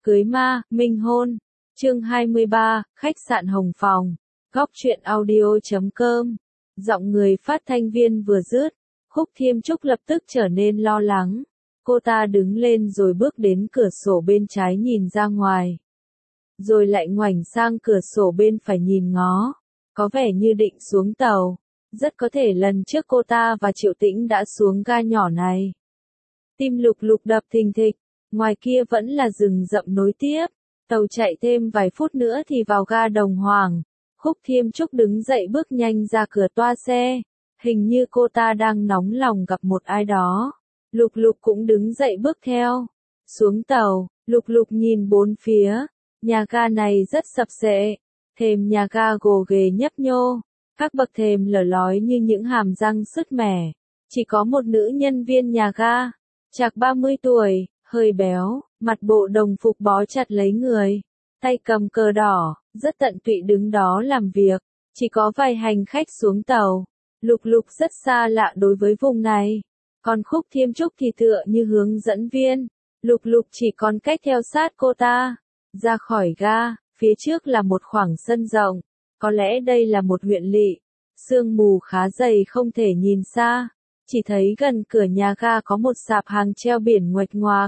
Cưới ma, minh hôn. Chương 23, khách sạn Hồng Phòng. Góc truyện audio.com. Giọng người phát thanh viên vừa dứt, Khúc Thiêm Trúc lập tức trở nên lo lắng. Cô ta đứng lên rồi bước đến cửa sổ bên trái nhìn ra ngoài. Rồi lại ngoảnh sang cửa sổ bên phải nhìn ngó. Có vẻ như định xuống tàu. Rất có thể lần trước cô ta và Triệu Tĩnh đã xuống ga nhỏ này. Tim Lục Lục đập thình thịch. Ngoài kia vẫn là rừng rậm nối tiếp. Tàu chạy thêm vài phút nữa thì vào ga Đồng Hoàng. Khúc Thiêm Trúc đứng dậy bước nhanh ra cửa toa xe. Hình như cô ta đang nóng lòng gặp một ai đó. Lục Lục cũng đứng dậy bước theo. Xuống tàu, Lục Lục nhìn bốn phía. Nhà ga này rất sập sệ. Thềm nhà ga gồ ghề nhấp nhô. Các bậc thềm lở lói như những hàm răng sứt mẻ. Chỉ có một nữ nhân viên nhà ga. Chạc 30 tuổi, hơi béo, mặt bộ đồng phục bó chặt lấy người. Tay cầm cờ đỏ, rất tận tụy đứng đó làm việc. Chỉ có vài hành khách xuống tàu. Lục Lục rất xa lạ đối với vùng này. Còn Khúc Thiêm Trúc thì tựa như hướng dẫn viên. Lục Lục chỉ còn cách theo sát cô ta. Ra khỏi ga, phía trước là một khoảng sân rộng. Có lẽ đây là một huyện lỵ. Sương mù khá dày không thể nhìn xa. Chỉ thấy gần cửa nhà ga có một sạp hàng treo biển nguệch ngoạc.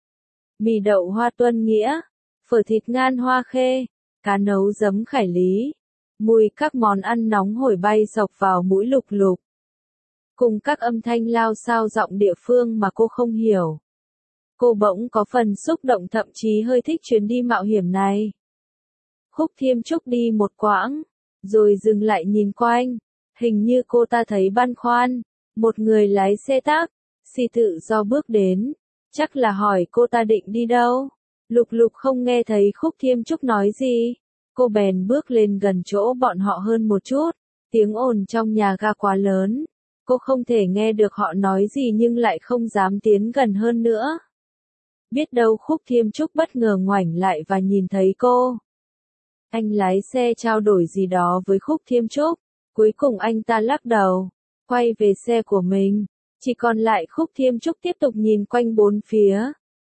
Mì đậu hoa tuân nghĩa, phở thịt ngan hoa khê, cá nấu giấm khải lý. Mùi các món ăn nóng hổi bay sộc vào mũi Lục Lục. Cùng các âm thanh lao xao giọng địa phương mà cô không hiểu. Cô bỗng có phần xúc động, thậm chí hơi thích chuyến đi mạo hiểm này. Khúc Thiêm Trúc đi một quãng, rồi dừng lại nhìn quanh. Hình như cô ta thấy băn khoăn. Một người lái xe taxi tự do bước đến. Chắc là hỏi cô ta định đi đâu. Lục Lục không nghe thấy Khúc Thiêm Trúc nói gì. Cô bèn bước lên gần chỗ bọn họ hơn một chút. Tiếng ồn trong nhà ga quá lớn. Cô không thể nghe được họ nói gì nhưng lại không dám tiến gần hơn nữa. Biết đâu Khúc Thiêm Trúc bất ngờ ngoảnh lại và nhìn thấy cô. Anh lái xe trao đổi gì đó với Khúc Thiêm Trúc. Cuối cùng anh ta lắc đầu. Quay về xe của mình. Chỉ còn lại Khúc Thiêm Trúc tiếp tục nhìn quanh bốn phía.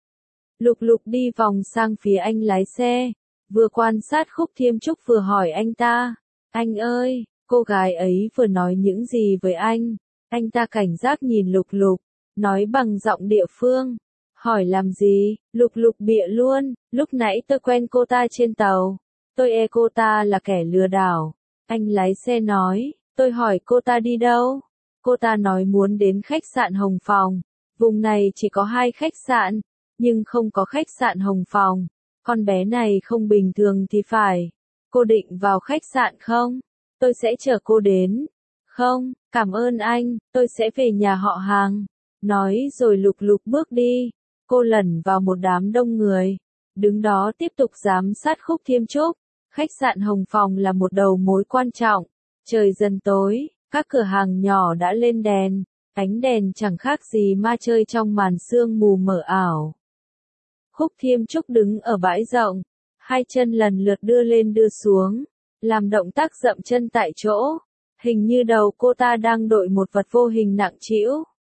Lục Lục đi vòng sang phía anh lái xe. Vừa quan sát Khúc Thiêm Trúc vừa hỏi anh ta. Anh ơi, cô gái ấy vừa nói những gì với anh? Anh ta cảnh giác nhìn Lục Lục. Nói bằng giọng địa phương. Hỏi làm gì? Lục Lục bịa luôn. Lúc nãy tôi quen cô ta trên tàu. Tôi e cô ta là kẻ lừa đảo. Anh lái xe nói. Tôi hỏi cô ta đi đâu? Cô ta nói muốn đến khách sạn Hồng Phòng. Vùng này chỉ có 2 khách sạn, nhưng không có khách sạn Hồng Phòng. Con bé này không bình thường thì phải. Cô định vào khách sạn không? Tôi sẽ chở cô đến. Không, cảm ơn anh, tôi sẽ về nhà họ hàng. Nói rồi Lục Lục bước đi. Cô lẩn vào một đám đông người. Đứng đó tiếp tục giám sát Khúc Thiêm Trúc. Khách sạn Hồng Phòng là một đầu mối quan trọng. Trời dần tối. Các cửa hàng nhỏ đã lên đèn, ánh đèn chẳng khác gì ma chơi trong màn sương mù mờ ảo. Khúc Thiêm Trúc đứng ở bãi rộng, 2 chân lần lượt đưa lên đưa xuống, làm động tác dậm chân tại chỗ. Hình như đầu cô ta đang đội một vật vô hình nặng trĩu.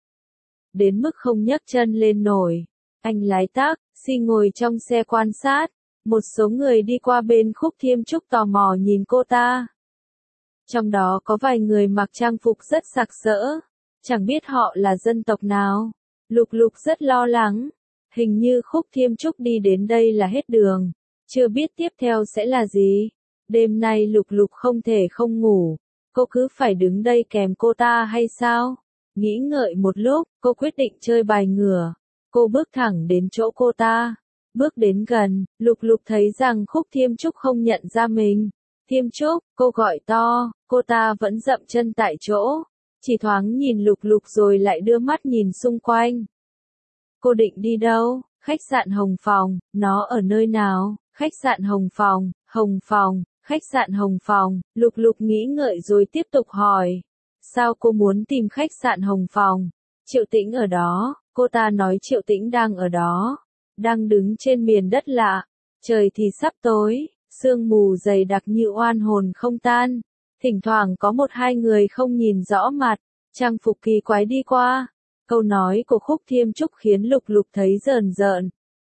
Đến mức không nhấc chân lên nổi. Anh lái taxi ngồi trong xe quan sát. Một số người đi qua bên Khúc Thiêm Trúc tò mò nhìn cô ta. Trong đó có vài người mặc trang phục rất sặc sỡ. Chẳng biết họ là dân tộc nào. Lục Lục rất lo lắng. Hình như Khúc Thiêm Trúc đi đến đây là hết đường. Chưa biết tiếp theo sẽ là gì. Đêm nay Lục Lục không thể không ngủ. Cô cứ phải đứng đây kèm cô ta hay sao? Nghĩ ngợi một lúc, cô quyết định chơi bài ngửa. Cô bước thẳng đến chỗ cô ta. Bước đến gần, Lục Lục thấy rằng Khúc Thiêm Trúc không nhận ra mình. Thiêm Trúc, cô gọi to, cô ta vẫn dậm chân tại chỗ. Chỉ thoáng nhìn Lục Lục rồi lại đưa mắt nhìn xung quanh. Cô định đi đâu? Khách sạn Hồng Phòng, nó ở nơi nào? Khách sạn Hồng Phòng, khách sạn Hồng Phòng. Lục Lục nghĩ ngợi rồi tiếp tục hỏi. Sao cô muốn tìm khách sạn Hồng Phòng? Triệu Tĩnh ở đó, cô ta nói Triệu Tĩnh đang ở đó. Đang đứng trên miền đất lạ. Trời thì sắp tối. Sương mù dày đặc như oan hồn không tan. Thỉnh thoảng có 1-2 người không nhìn rõ mặt. Trang phục kỳ quái đi qua. Câu nói của Khúc Thiêm Trúc khiến Lục Lục thấy rờn rợn.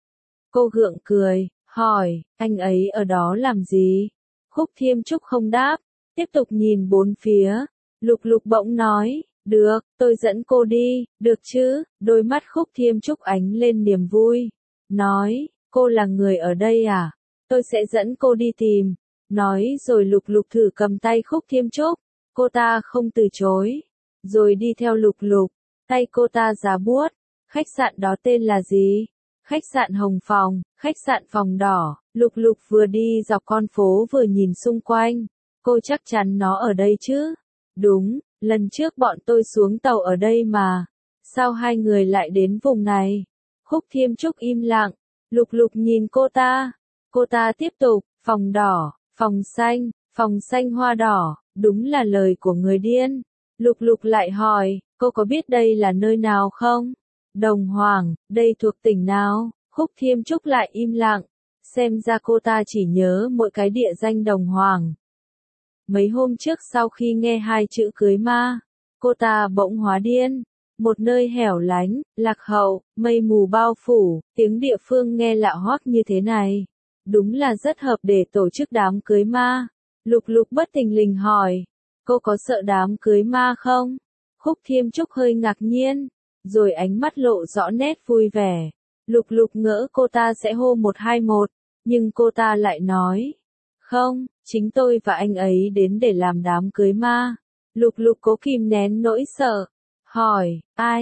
Cô gượng cười, hỏi, anh ấy ở đó làm gì? Khúc Thiêm Trúc không đáp, tiếp tục nhìn bốn phía. Lục Lục bỗng nói, được, tôi dẫn cô đi, được chứ? Đôi mắt Khúc Thiêm Trúc ánh lên niềm vui. Nói, cô là người ở đây à? Tôi sẽ dẫn cô đi tìm. Nói rồi Lục Lục thử cầm tay Khúc Thiêm Trúc. Cô ta không từ chối. Rồi đi theo Lục Lục. Tay cô ta giá buốt. Khách sạn đó tên là gì? Khách sạn Hồng Phòng, khách sạn Phòng Đỏ. Lục Lục vừa đi dọc con phố vừa nhìn xung quanh. Cô chắc chắn nó ở đây chứ? Đúng, lần trước bọn tôi xuống tàu ở đây mà. Sao hai người lại đến vùng này? Khúc Thiêm Trúc im lặng. Lục Lục nhìn cô ta. Cô ta tiếp tục, phòng đỏ, phòng xanh hoa đỏ, đúng là lời của người điên. Lục Lục lại hỏi, cô có biết đây là nơi nào không? Đồng Hoàng, đây thuộc tỉnh nào? Khúc Thiêm Trúc lại im lặng. Xem ra cô ta chỉ nhớ mỗi cái địa danh Đồng Hoàng. Mấy hôm trước sau khi nghe hai chữ cưới ma, cô ta bỗng hóa điên. Một nơi hẻo lánh, lạc hậu, mây mù bao phủ, tiếng địa phương nghe lạ hoắc như thế này. Đúng là rất hợp để tổ chức đám cưới ma. Lục Lục bất thình lình hỏi, cô có sợ đám cưới ma không? Khúc Thiêm Trúc hơi ngạc nhiên, rồi ánh mắt lộ rõ nét vui vẻ. Lục Lục ngỡ cô ta sẽ hô 121, nhưng cô ta lại nói, không, chính tôi và anh ấy đến để làm đám cưới ma. Lục Lục cố kìm nén nỗi sợ, hỏi,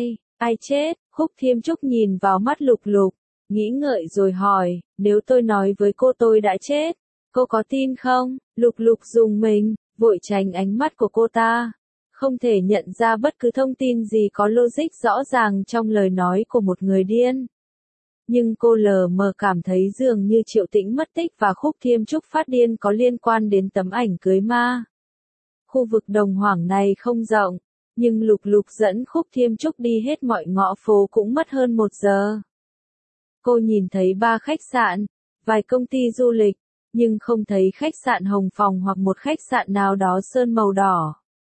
ai chết? Khúc Thiêm Trúc nhìn vào mắt Lục Lục, nghĩ ngợi rồi hỏi, nếu tôi nói với cô tôi đã chết, cô có tin không? Lục Lục rùng mình, vội tránh ánh mắt của cô ta. Không thể nhận ra bất cứ thông tin gì có logic rõ ràng trong lời nói của một người điên. Nhưng cô lờ mờ cảm thấy dường như Triệu Tĩnh mất tích và Khúc Thiêm Trúc phát điên có liên quan đến tấm ảnh cưới ma. Khu vực Đồng Hoàng này không rộng, nhưng Lục Lục dẫn Khúc Thiêm Trúc đi hết mọi ngõ phố cũng mất hơn 1 giờ. Cô nhìn thấy 3 khách sạn, vài công ty du lịch, nhưng không thấy khách sạn Hồng Phòng hoặc một khách sạn nào đó sơn màu đỏ.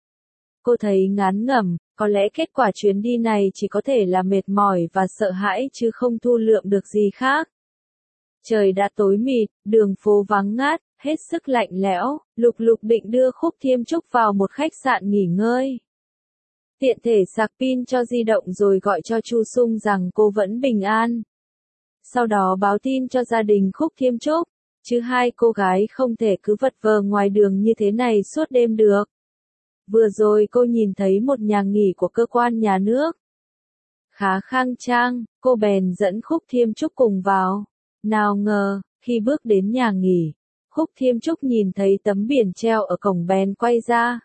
Cô thấy ngán ngẩm, có lẽ kết quả chuyến đi này chỉ có thể là mệt mỏi và sợ hãi chứ không thu lượm được gì khác. Trời đã tối mịt, đường phố vắng ngát, hết sức lạnh lẽo. Lục Lục định đưa Khúc Thiêm Trúc vào một khách sạn nghỉ ngơi. Tiện thể sạc pin cho di động rồi gọi cho Chu Sung rằng cô vẫn bình an. Sau đó báo tin cho gia đình Khúc Thiêm Trúc, chứ hai cô gái không thể cứ vật vờ ngoài đường như thế này suốt đêm được. Vừa rồi cô nhìn thấy một nhà nghỉ của cơ quan nhà nước. Khá khang trang, cô bèn dẫn Khúc Thiêm Trúc cùng vào. Nào ngờ, khi bước đến nhà nghỉ, Khúc Thiêm Trúc nhìn thấy tấm biển treo ở cổng bèn quay ra.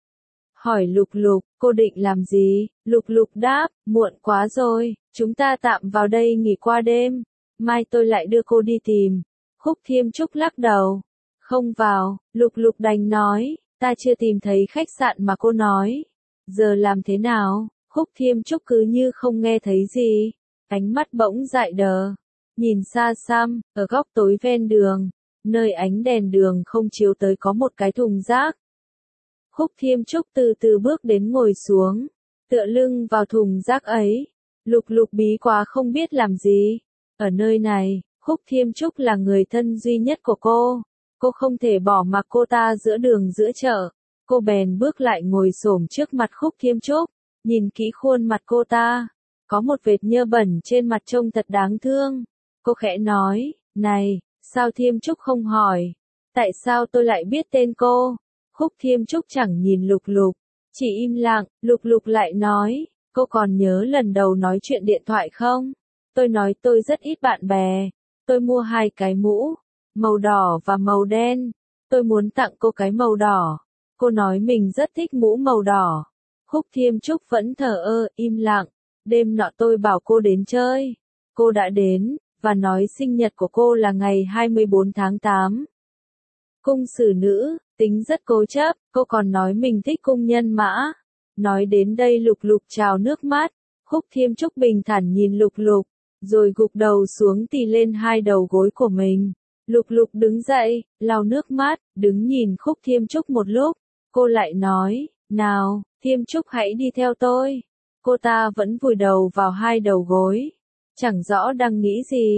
Hỏi Lục Lục, cô định làm gì? Lục Lục đáp, muộn quá rồi, chúng ta tạm vào đây nghỉ qua đêm. Mai tôi lại đưa cô đi tìm. Khúc Thiêm Trúc lắc đầu. Không vào, Lục Lục đành nói, ta chưa tìm thấy khách sạn mà cô nói. Giờ làm thế nào? Khúc Thiêm Trúc cứ như không nghe thấy gì. Ánh mắt bỗng dại đờ. Nhìn xa xăm, ở góc tối ven đường, nơi ánh đèn đường không chiếu tới có một cái thùng rác. Khúc Thiêm Trúc từ từ bước đến ngồi xuống, tựa lưng vào thùng rác ấy. Lục Lục bí quá không biết làm gì. Ở nơi này, Khúc Thiêm Trúc là người thân duy nhất của cô. Cô không thể bỏ mặc cô ta giữa đường giữa chợ. Cô bèn bước lại ngồi xổm trước mặt Khúc Thiêm Trúc, nhìn kỹ khuôn mặt cô ta. Có một vệt nhơ bẩn trên mặt trông thật đáng thương. Cô khẽ nói, này, sao Thiêm Trúc không hỏi? Tại sao tôi lại biết tên cô? Khúc Thiêm Trúc chẳng nhìn Lục Lục, chỉ im lặng. Lục Lục lại nói, cô còn nhớ lần đầu nói chuyện điện thoại không? Tôi nói tôi rất ít bạn bè. Tôi mua 2 cái mũ, màu đỏ và màu đen. Tôi muốn tặng cô cái màu đỏ. Cô nói mình rất thích mũ màu đỏ. Khúc Thiêm Trúc vẫn thờ ơ, im lặng. Đêm nọ tôi bảo cô đến chơi. Cô đã đến, và nói sinh nhật của cô là ngày 24 tháng 8. Cung xử nữ, tính rất cố chấp, cô còn nói mình thích cung nhân mã. Nói đến đây Lục Lục trào nước mắt. Khúc Thiêm Trúc bình thản nhìn Lục Lục, rồi gục đầu xuống tì lên 2 đầu gối của mình. Lục Lục đứng dậy, lau nước mắt, đứng nhìn Khúc Thiêm Trúc một lúc. Cô lại nói, nào, Thiêm Trúc hãy đi theo tôi. Cô ta vẫn vùi đầu vào 2 đầu gối. Chẳng rõ đang nghĩ gì.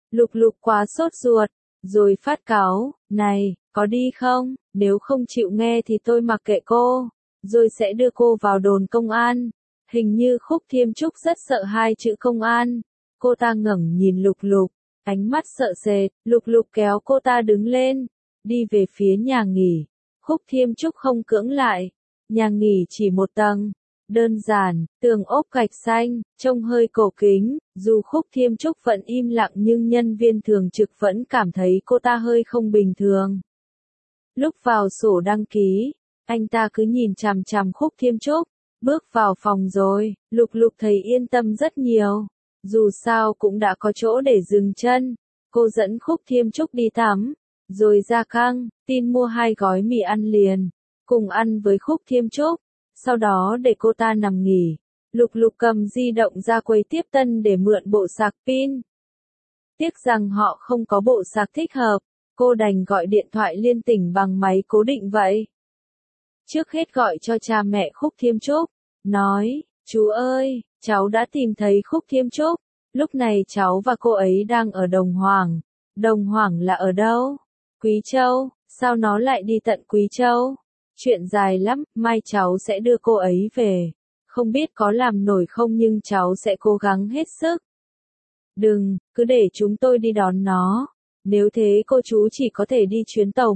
Lục Lục quá sốt ruột, rồi phát cáu, này, có đi không, nếu không chịu nghe thì tôi mặc kệ cô, rồi sẽ đưa cô vào đồn công an. Hình như Khúc Thiêm Trúc rất sợ hai chữ công an. Cô ta ngẩng nhìn Lục Lục, ánh mắt sợ sệt. Lục Lục kéo cô ta đứng lên, đi về phía nhà nghỉ. Khúc Thiêm Trúc không cưỡng lại. Nhà nghỉ chỉ một tầng, đơn giản, tường ốp gạch xanh, trông hơi cổ kính. Dù Khúc Thiêm Trúc vẫn im lặng nhưng nhân viên thường trực vẫn cảm thấy cô ta hơi không bình thường. Lúc vào sổ đăng ký, anh ta cứ nhìn chằm chằm Khúc Thiêm Trúc. Bước vào phòng rồi, Lục Lục thấy yên tâm rất nhiều. Dù sao cũng đã có chỗ để dừng chân. Cô dẫn Khúc Thiêm Trúc đi tắm, rồi ra căng tin mua 2 gói mì ăn liền, cùng ăn với Khúc Thiêm Trúc. Sau đó để cô ta nằm nghỉ. Lục Lục cầm di động ra quầy tiếp tân để mượn bộ sạc pin. Tiếc rằng họ không có bộ sạc thích hợp, cô đành gọi điện thoại liên tỉnh bằng máy cố định vậy. Trước hết gọi cho cha mẹ Khúc Thiêm Trúc, nói, chú ơi, cháu đã tìm thấy Khúc Thiêm Trúc. Lúc này cháu và cô ấy đang ở Đồng Hoàng. Đồng Hoàng là ở đâu? Quý Châu, sao nó lại đi tận Quý Châu? Chuyện dài lắm, mai cháu sẽ đưa cô ấy về. Không biết có làm nổi không nhưng cháu sẽ cố gắng hết sức. Đừng, cứ để chúng tôi đi đón nó. Nếu thế cô chú chỉ có thể đi chuyến tàu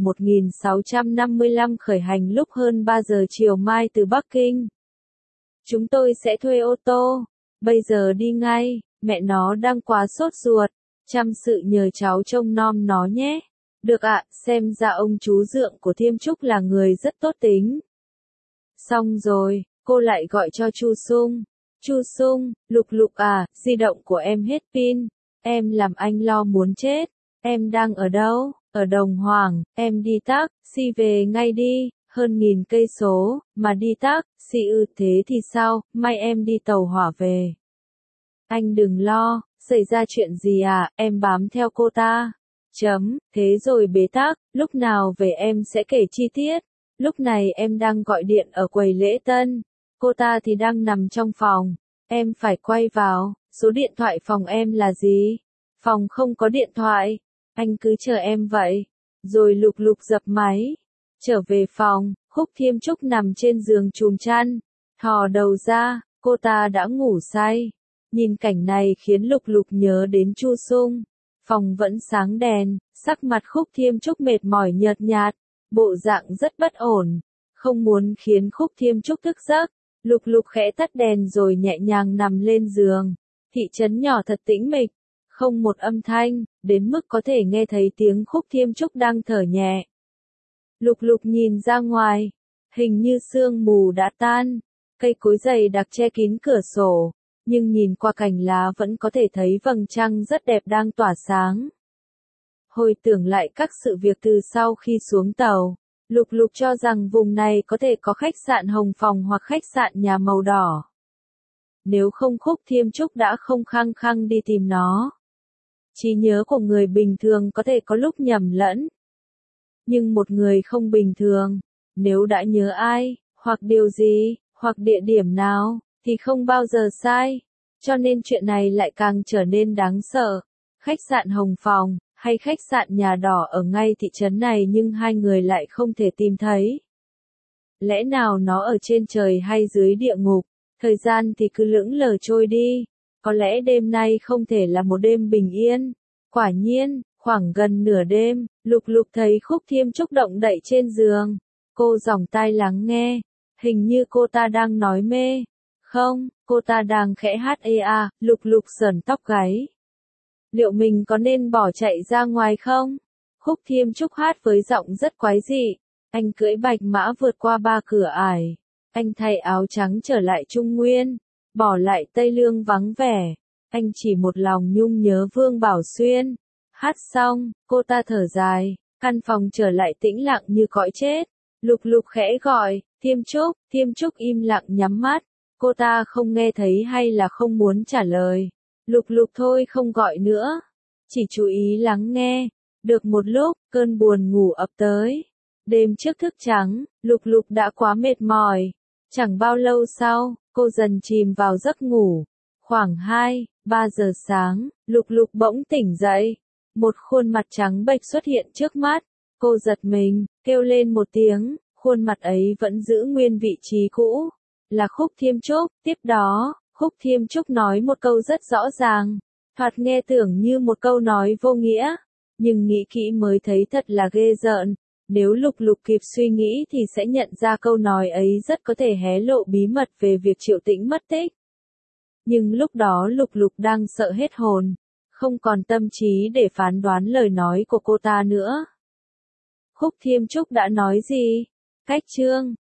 1655 khởi hành lúc hơn 3 giờ chiều mai từ Bắc Kinh. Chúng tôi sẽ thuê ô tô. Bây giờ đi ngay, mẹ nó đang quá sốt ruột. Chăm sự nhờ cháu trông nom nó nhé. Được ạ, xem ra ông chú dượng của Thiêm Trúc là người rất tốt tính. Xong rồi, cô lại gọi cho Chu Sung. Chu Sung, Lục Lục à, di động của em hết pin. Em làm anh lo muốn chết. Em đang ở đâu? Ở Đồng Hoàng, em đi taxi về ngay đi, hơn 1000 cây số, mà đi taxi thế thì sao, may em đi tàu hỏa về. Anh đừng lo, xảy ra chuyện gì à, em bám theo cô ta. Thế rồi bế tắc, lúc nào về em sẽ kể chi tiết. Lúc này em đang gọi điện ở quầy lễ tân, cô ta thì đang nằm trong phòng, em phải quay vào. Số điện thoại phòng em là gì? Phòng không có điện thoại. Anh cứ chờ em vậy. Rồi Lục Lục dập máy. Trở về phòng, Khúc Thiêm Trúc nằm trên giường chùm chăn. Thò đầu ra, cô ta đã ngủ say. Nhìn cảnh này khiến Lục Lục nhớ đến Chu Sung. Phòng vẫn sáng đèn, sắc mặt Khúc Thiêm Trúc mệt mỏi nhợt nhạt, bộ dạng rất bất ổn. Không muốn khiến Khúc Thiêm Trúc thức giấc, Lục Lục khẽ tắt đèn rồi nhẹ nhàng nằm lên giường. Thị trấn nhỏ thật tĩnh mịch, không một âm thanh, đến mức có thể nghe thấy tiếng Khúc Thiêm Trúc đang thở nhẹ. Lục Lục nhìn ra ngoài, hình như sương mù đã tan, cây cối dày đặc che kín cửa sổ, nhưng nhìn qua cành lá vẫn có thể thấy vầng trăng rất đẹp đang tỏa sáng. Hồi tưởng lại các sự việc từ sau khi xuống tàu, Lục Lục cho rằng vùng này có thể có khách sạn Hồng Phòng hoặc khách sạn nhà màu đỏ. Nếu không Khúc Thiêm Trúc đã không khăng khăng đi tìm nó. Trí nhớ của người bình thường có thể có lúc nhầm lẫn. Nhưng một người không bình thường, nếu đã nhớ ai, hoặc điều gì, hoặc địa điểm nào, thì không bao giờ sai. Cho nên chuyện này lại càng trở nên đáng sợ. Khách sạn Hồng Phòng, hay khách sạn nhà đỏ ở ngay thị trấn này nhưng hai người lại không thể tìm thấy. Lẽ nào nó ở trên trời hay dưới địa ngục? Thời gian thì cứ lững lờ trôi đi. Có lẽ đêm nay không thể là một đêm bình yên. Quả nhiên, khoảng gần nửa đêm, Lục Lục thấy Khúc Thiêm Trúc động đậy trên giường. Cô giỏng tai lắng nghe. Hình như cô ta đang nói mê. Không, cô ta đang khẽ hát ea, Lục Lục sởn tóc gáy. Liệu mình có nên bỏ chạy ra ngoài không? Khúc Thiêm Trúc hát với giọng rất quái dị. Anh cưỡi bạch mã vượt qua 3 cửa ải. Anh thay áo trắng trở lại Trung Nguyên. Bỏ lại Tây Lương vắng vẻ. Anh chỉ một lòng nhung nhớ Vương Bảo Xuyên. Hát xong, cô ta thở dài. Căn phòng trở lại tĩnh lặng như cõi chết. Lục Lục khẽ gọi, Thiêm Trúc im lặng nhắm mắt. Cô ta không nghe thấy hay là không muốn trả lời. Lục Lục thôi không gọi nữa. Chỉ chú ý lắng nghe. Được một lúc, cơn buồn ngủ ập tới. Đêm trước thức trắng, Lục Lục đã quá mệt mỏi. Chẳng bao lâu sau, cô dần chìm vào giấc ngủ. Khoảng 2-3 giờ sáng, Lục Lục bỗng tỉnh dậy. Một khuôn mặt trắng bệch xuất hiện trước mắt. Cô giật mình, kêu lên một tiếng, khuôn mặt ấy vẫn giữ nguyên vị trí cũ. Là Khúc Thiêm Trúc. Tiếp đó, Khúc Thiêm Trúc nói một câu rất rõ ràng. Thoạt nghe tưởng như một câu nói vô nghĩa. Nhưng nghĩ kỹ mới thấy thật là ghê rợn. Nếu Lục Lục kịp suy nghĩ thì sẽ nhận ra câu nói ấy rất có thể hé lộ bí mật về việc Triệu Tĩnh mất tích. Nhưng lúc đó Lục Lục đang sợ hết hồn, không còn tâm trí để phán đoán lời nói của cô ta nữa. Khúc Thiêm Trúc đã nói gì? Cách chương